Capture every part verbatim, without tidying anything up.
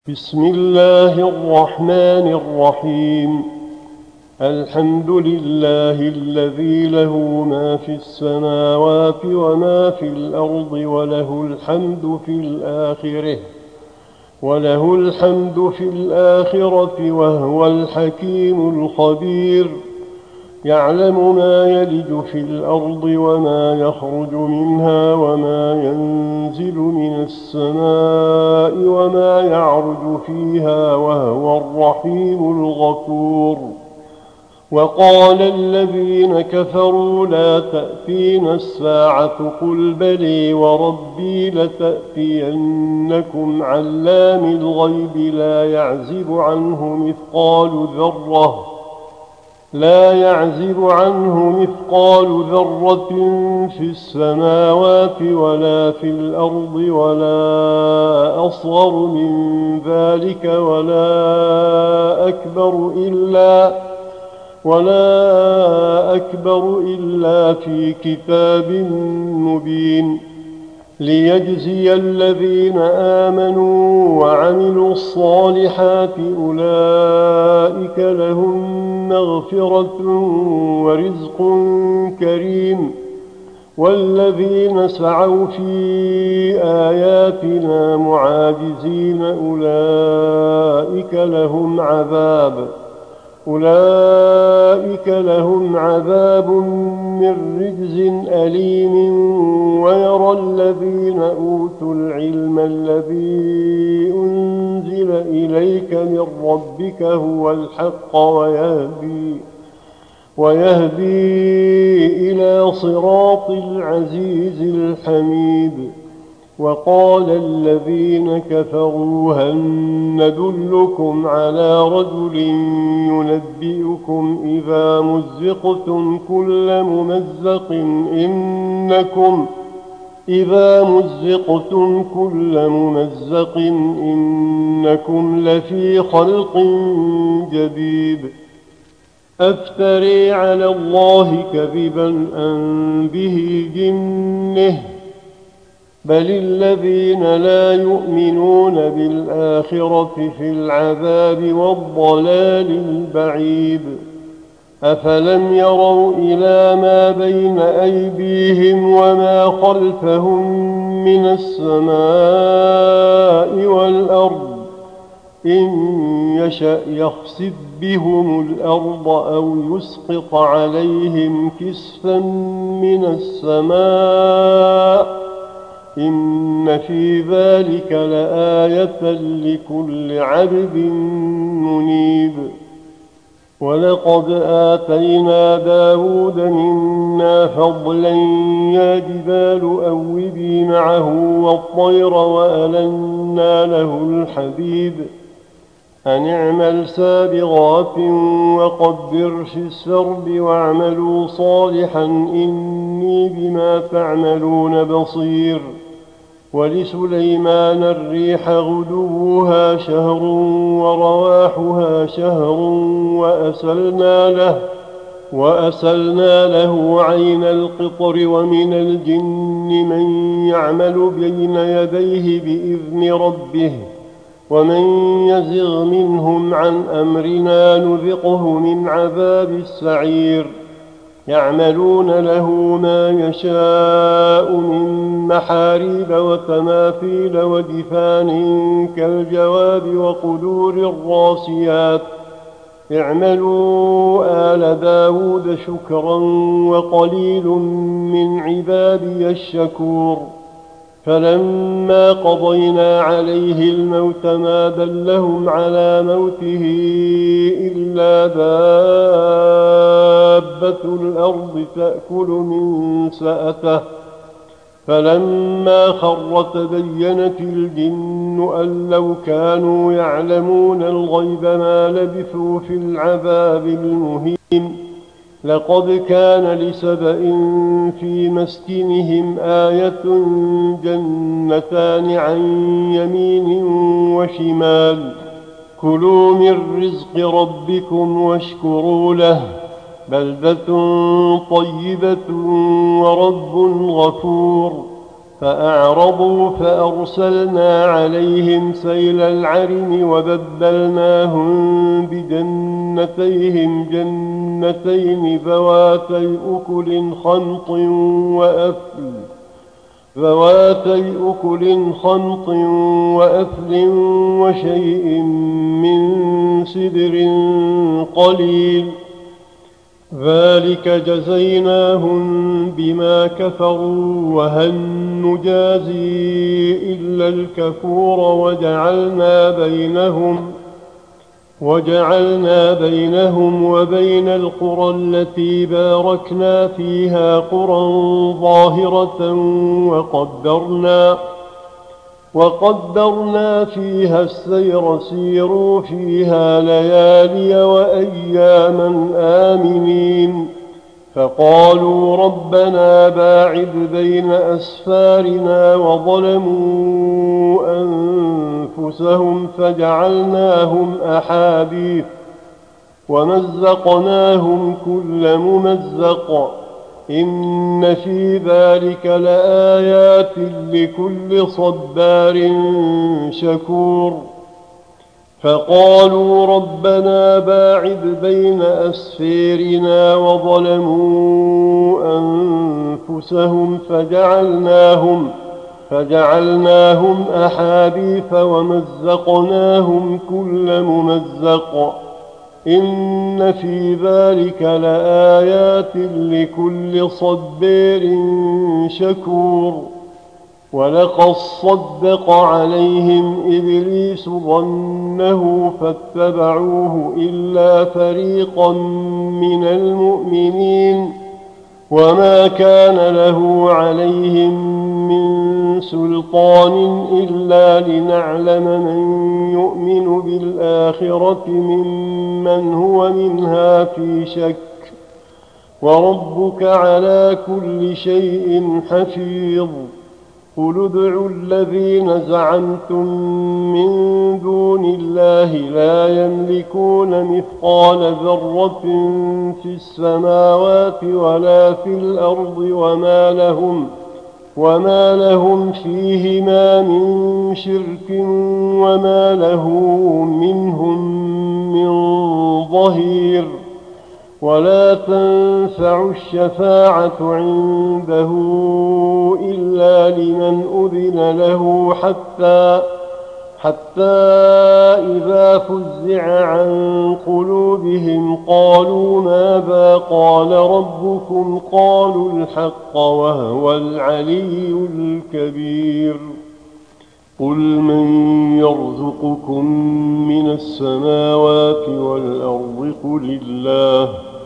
بسم الله الرحمن الرحيم. الحمد لله الذي له ما في السماوات وما في الأرض وله الحمد في الآخرة وله الحمد في الآخرة وهو الحكيم الخبير. يعلم ما يلج في الأرض وما يخرج منها وما ينزل من السماء وما يعرج فيها وهو الرحيم الغفور. وقال الذين كفروا لا تأتينا الساعة قل بلي وربي لتأتينكم علام الغيب لا يعزب عنه مثقال ذرة لا يعزب عنه مثقال ذرة في السماوات ولا في الأرض ولا أصغر من ذلك ولا أكبر إلا ولا أكبر إلا في كتاب مبين. ليجزي الذين آمنوا وعملوا الصالحات أولئك لهم مغفرة ورزق كريم. والذين سعوا في آياتنا معاجزين أولئك لهم عذاب أولئك لهم عذاب من رجز أليم. ويرى الذين أوتوا العلم الذي أنزل إليك من ربك هو الحق ويهدي, ويهدي إلى صراط العزيز الحميد. وقال الذين كفروا هل ندلكم على رجل ينبئكم إذا مزقتم كل ممزق إنكم إذا مزقتم كل ممزق إنكم لفي خلق جديد. أفتري على الله كذبا أم به جنه بل الذين لا يؤمنون بالآخرة في العذاب والضلال البعيد. أفلم يروا إلى ما بين أيديهم وما خلفهم من السماء والأرض إن يشأ يخسف بهم الأرض أو يسقط عليهم كسفا من السماء إن في ذلك لآية لكل عبد منيب. ولقد آتينا داود منا فضلا يا جبال أوبي معه والطير وألنا له الحديد أن اعمل سابغات وقدر في السرد واعملوا صالحا إني بما تعملون بصير. ولسليمان الريح غدوها شهر ورواحها شهر وأسلنا له, وأسلنا له عين القطر ومن الجن من يعمل بين يديه بإذن ربه ومن يزغ منهم عن أمرنا نذقه من عذاب السعير. يعملون له ما يشاء من محاريب وتماثيل وجفان كالجواب وقدور الراسيات. اعملوا آل داود شكرا وقليل من عبادي الشكور. فلما قضينا عليه الموت ما دلهم على موته إلا دابة الأرض تأكل من سأته. فلما خر تبينت الجن أن لو كانوا يعلمون الغيب ما لبثوا في العذاب المهين. لقد كان لسبإ في مسكنهم آية جنتان عن يمين وشمال كلوا من رزق ربكم واشكروا له بلدة طيبة ورب غفور. فأعرضوا فأرسلنا عليهم سيل العرم وبدلناهم بجنتيهم جنتين ذواتي أكل خمط وأثل ذواتي أكل خمط وأثل وشيء من سدر قليل ذلك جزيناهم بما كفروا وهل نجازي إلا الكفور وجعلنا بينهم وجعلنا بينهم وبين القرى التي باركنا فيها قرى ظاهرة وقدرنا وقدرنا فيها السير سيروا فيها ليالي وأياما آمنين فقالوا ربنا باعد بين أسفارنا وظلموا أنفسهم فجعلناهم أحاديث ومزقناهم كل ممزق إن في ذلك لآيات لكل صبار شكور فقالوا ربنا باعد بين أسفيرنا وظلموا أنفسهم فجعلناهم فجعلناهم أحاديث ومزقناهم كل ممزق إن في ذلك لآيات لكل صبار شكور ولقد صدق عليهم إبليس ظنه فاتبعوه إلا فريقا من المؤمنين وما كان له عليهم من سلطان إلا لنعلم من يؤمن بالآخرة ممن هو منها في شك وربك على كل شيء حفيظ قل ادعوا الذين زعمتم من دون الله لا يملكون مثقال ذرة في السماوات ولا في الأرض وما لهم وما لهم فيهما من شرك وما له منهم من ظهير ولا تنفع الشفاعة عنده إلا لمن أذن له حتى حتى إذا فزع عن قلوبهم قالوا ماذا قال ربكم قالوا الحق وهو العلي الكبير قل من يرزقكم من السماوات والأرض قل الله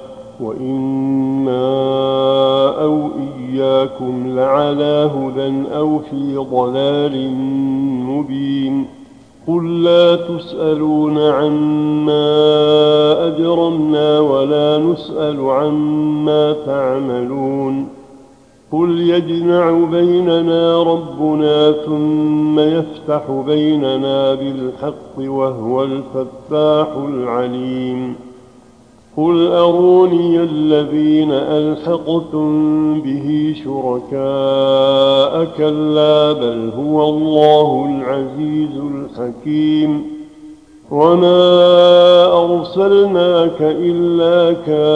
وإنا أو إياكم لعلى هدى أو في ضلال مبين قل لا تسألون عما أجرمنا ولا نسأل عما تعملون قل يجمع بيننا ربنا ثم يفتح بيننا بالحق وهو الفتاح العليم قل أروني الذين ألحقتم به شركاء كلا بل هو الله العزيز الحكيم وما أرسلناك إلا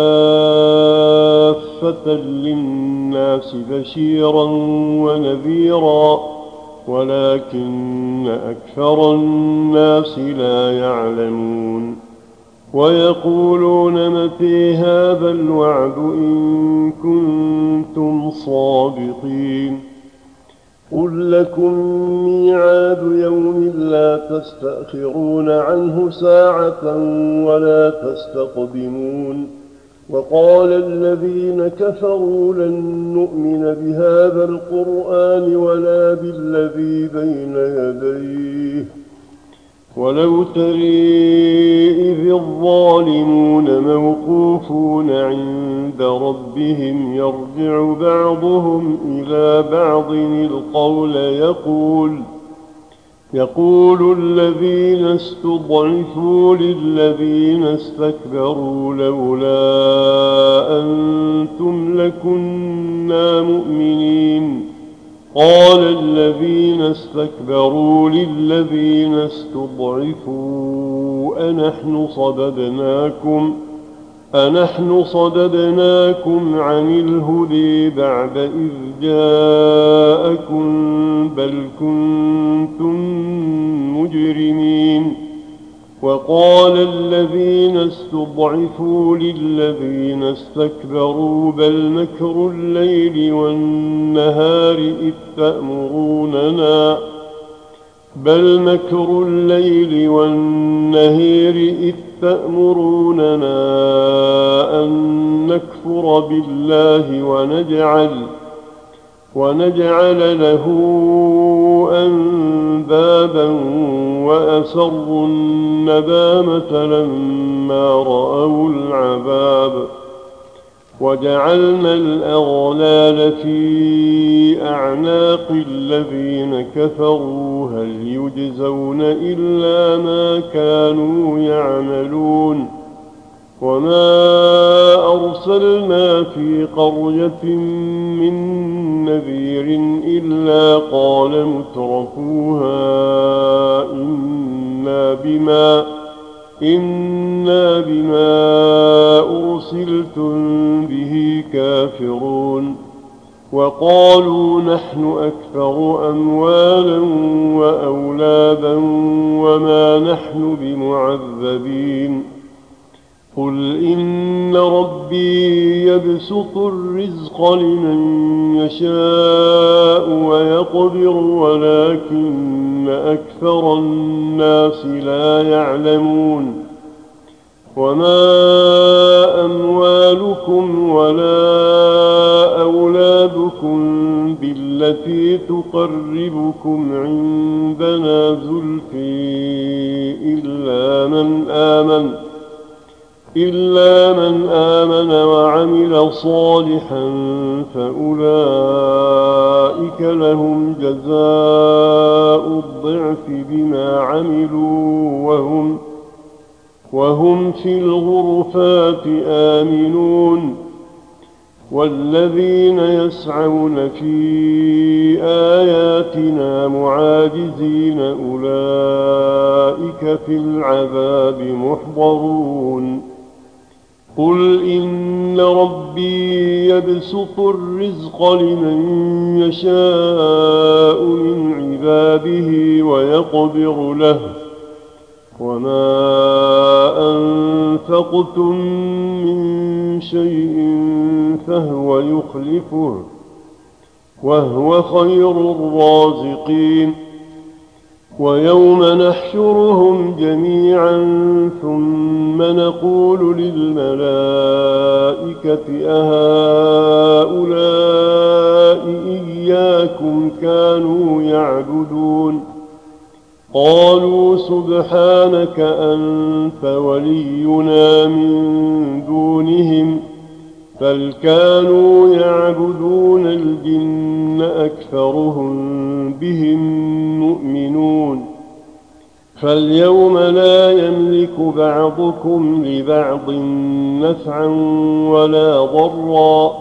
كافة للناس بشيرا ونذيرا ولكن أكثر الناس لا يعلمون ويقولون متى هذا الوعد إن كنتم صادقين قل لكم ميعاد يوم لا تستأخرون عنه ساعة ولا تستقدمون وقال الذين كفروا لن نؤمن بهذا القرآن ولا بالذي بين يديه ولو ترى إذ الظالمون موقوفون عند ربهم يرجع بعضهم إلى بعض القول يقول يقول الذين استضعفوا للذين استكبروا لولا أنتم لكنا مؤمنين قال الذين استكبروا للذين استضعفوا أنحن صددناكم أنحن صددناكم عن الهدى بعد إذ جاءكم بل كنتم مجرمين. وقال الذين استضعفوا للذين استكبروا بل مكر الليل والنهار إذ تأمروننا بل مكر الليل والنهار إذ تأمروننا أن نكفر بالله ونجعل ونجعل له أندادا وأسروا الندامة لما رأوا العذاب وجعلنا الأغلال في أعناق الذين كفروا هل يجزون إلا ما كانوا يعملون. وما أرسلنا في قرية من نذير إلا قال مترفوها إنا بما إنا بما أرسلتم به كافرون. وقالوا نحن أكثر أموالا وأولادا وما نحن بمعذبين. قل إن ربي يبسط الرزق لمن يشاء ويقدر ولكن أكثر الناس لا يعلمون. وما أموالكم ولا أولادكم بالتي تقربكم عندنا زلفي إلا من آمن إلا من آمن وعمل صالحا فأولئك لهم جزاء الضعف بما عملوا وهم, وهم في الغرفات آمنون. والذين يسعون في آياتنا معاجزين أولئك في العذاب محضرون. قل إن ربي يبسط الرزق لمن يشاء من عباده ويقدر له وما أنفقتم من شيء فهو يخلفه وهو خير الرازقين. ويوم نحشرهم جميعا ثم نقول للملائكة أهؤلاء إياكم كانوا يعبدون قالوا سبحانك أنت ولينا من دونهم بل كانوا يعبدون الجن أكثرهم بهم مؤمنون. فاليوم لا يملك بعضكم لبعض نفعا ولا ضرا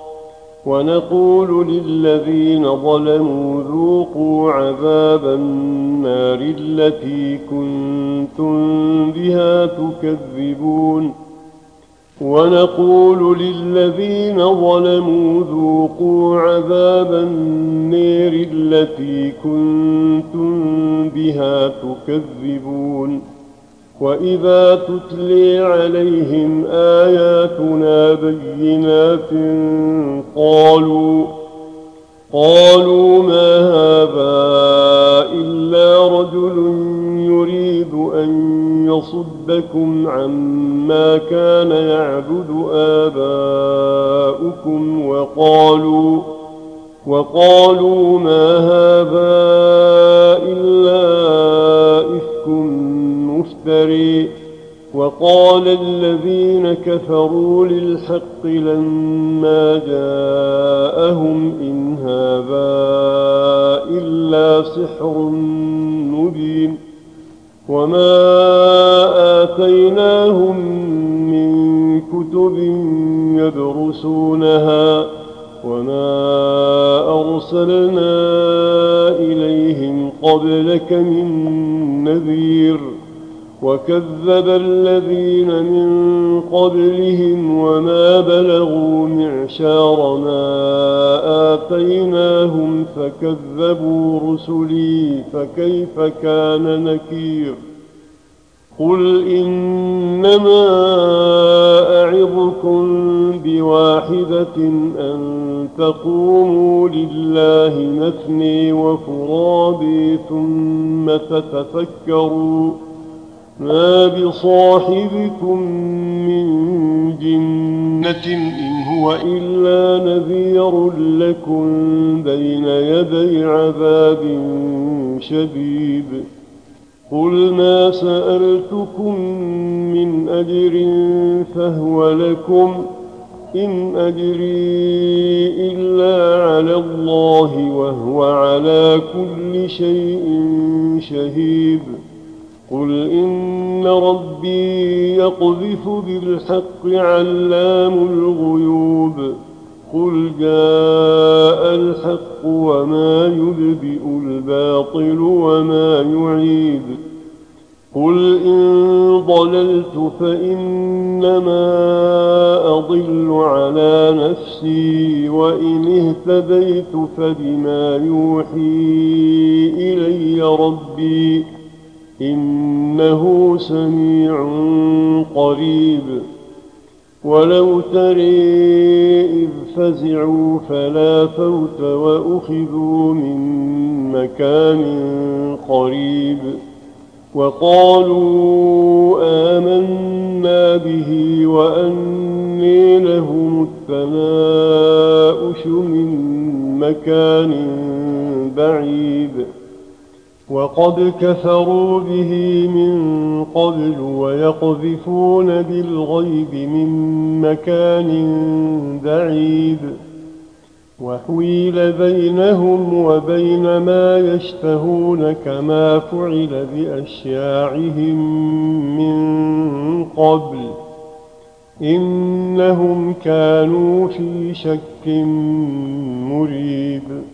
ونقول للذين ظلموا ذوقوا عذاب النار التي كنتم بها تكذبون ونقول للذين ظلموا ذوقوا عذاب النار التي كنتم بها تكذبون. وإذا تتلي عليهم آياتنا بينات قالوا قالوا ما هذا إلا رجل يريد أن يصدكم عما كان يعبد آباؤكم وقالوا وقالوا ما هذا إلا إفك مفتري. وقال الذين كفروا للحق لما جاءهم إن هذا إلا سحر مبين. وما آتيناهم من كتب يدرسونها وما أرسلنا لك من نذير وكذب الذين من قبلهم وما بلغوا معشار ما آتيناهم فكذبوا رسلي فكيف كان نكير قل إنما أعظكم بواحدة أن تقوموا لله مثني وفرادي ثم تتفكروا ما بصاحبكم من جنة إن هو إلا نذير لكم بين يدي عذاب شديد قل ما سألتكم من أجر فهو لكم إن أجري إلا على الله وهو على كل شيء شهيد قل إن ربي يقذف بالحق علام الغيوب قل جاء الحق وما يبدئ الباطل وما يعيد قل إن ضللت فإنما أضل على نفسي وإن اهتديت فبما يوحي إلي ربي إنه سميع قريب ولو تري إذ فزعوا فلا فوت وأخذوا من مكان قريب وقالوا آمنا به وأني لهم التناؤش من مكان بعيد وقد كفروا به من قبل ويقذفون بالغيب من مكان بعيد وحيل بينهم وبين ما يشتهون كما فعل بأشياعهم من قبل إنهم كانوا في شك مريب.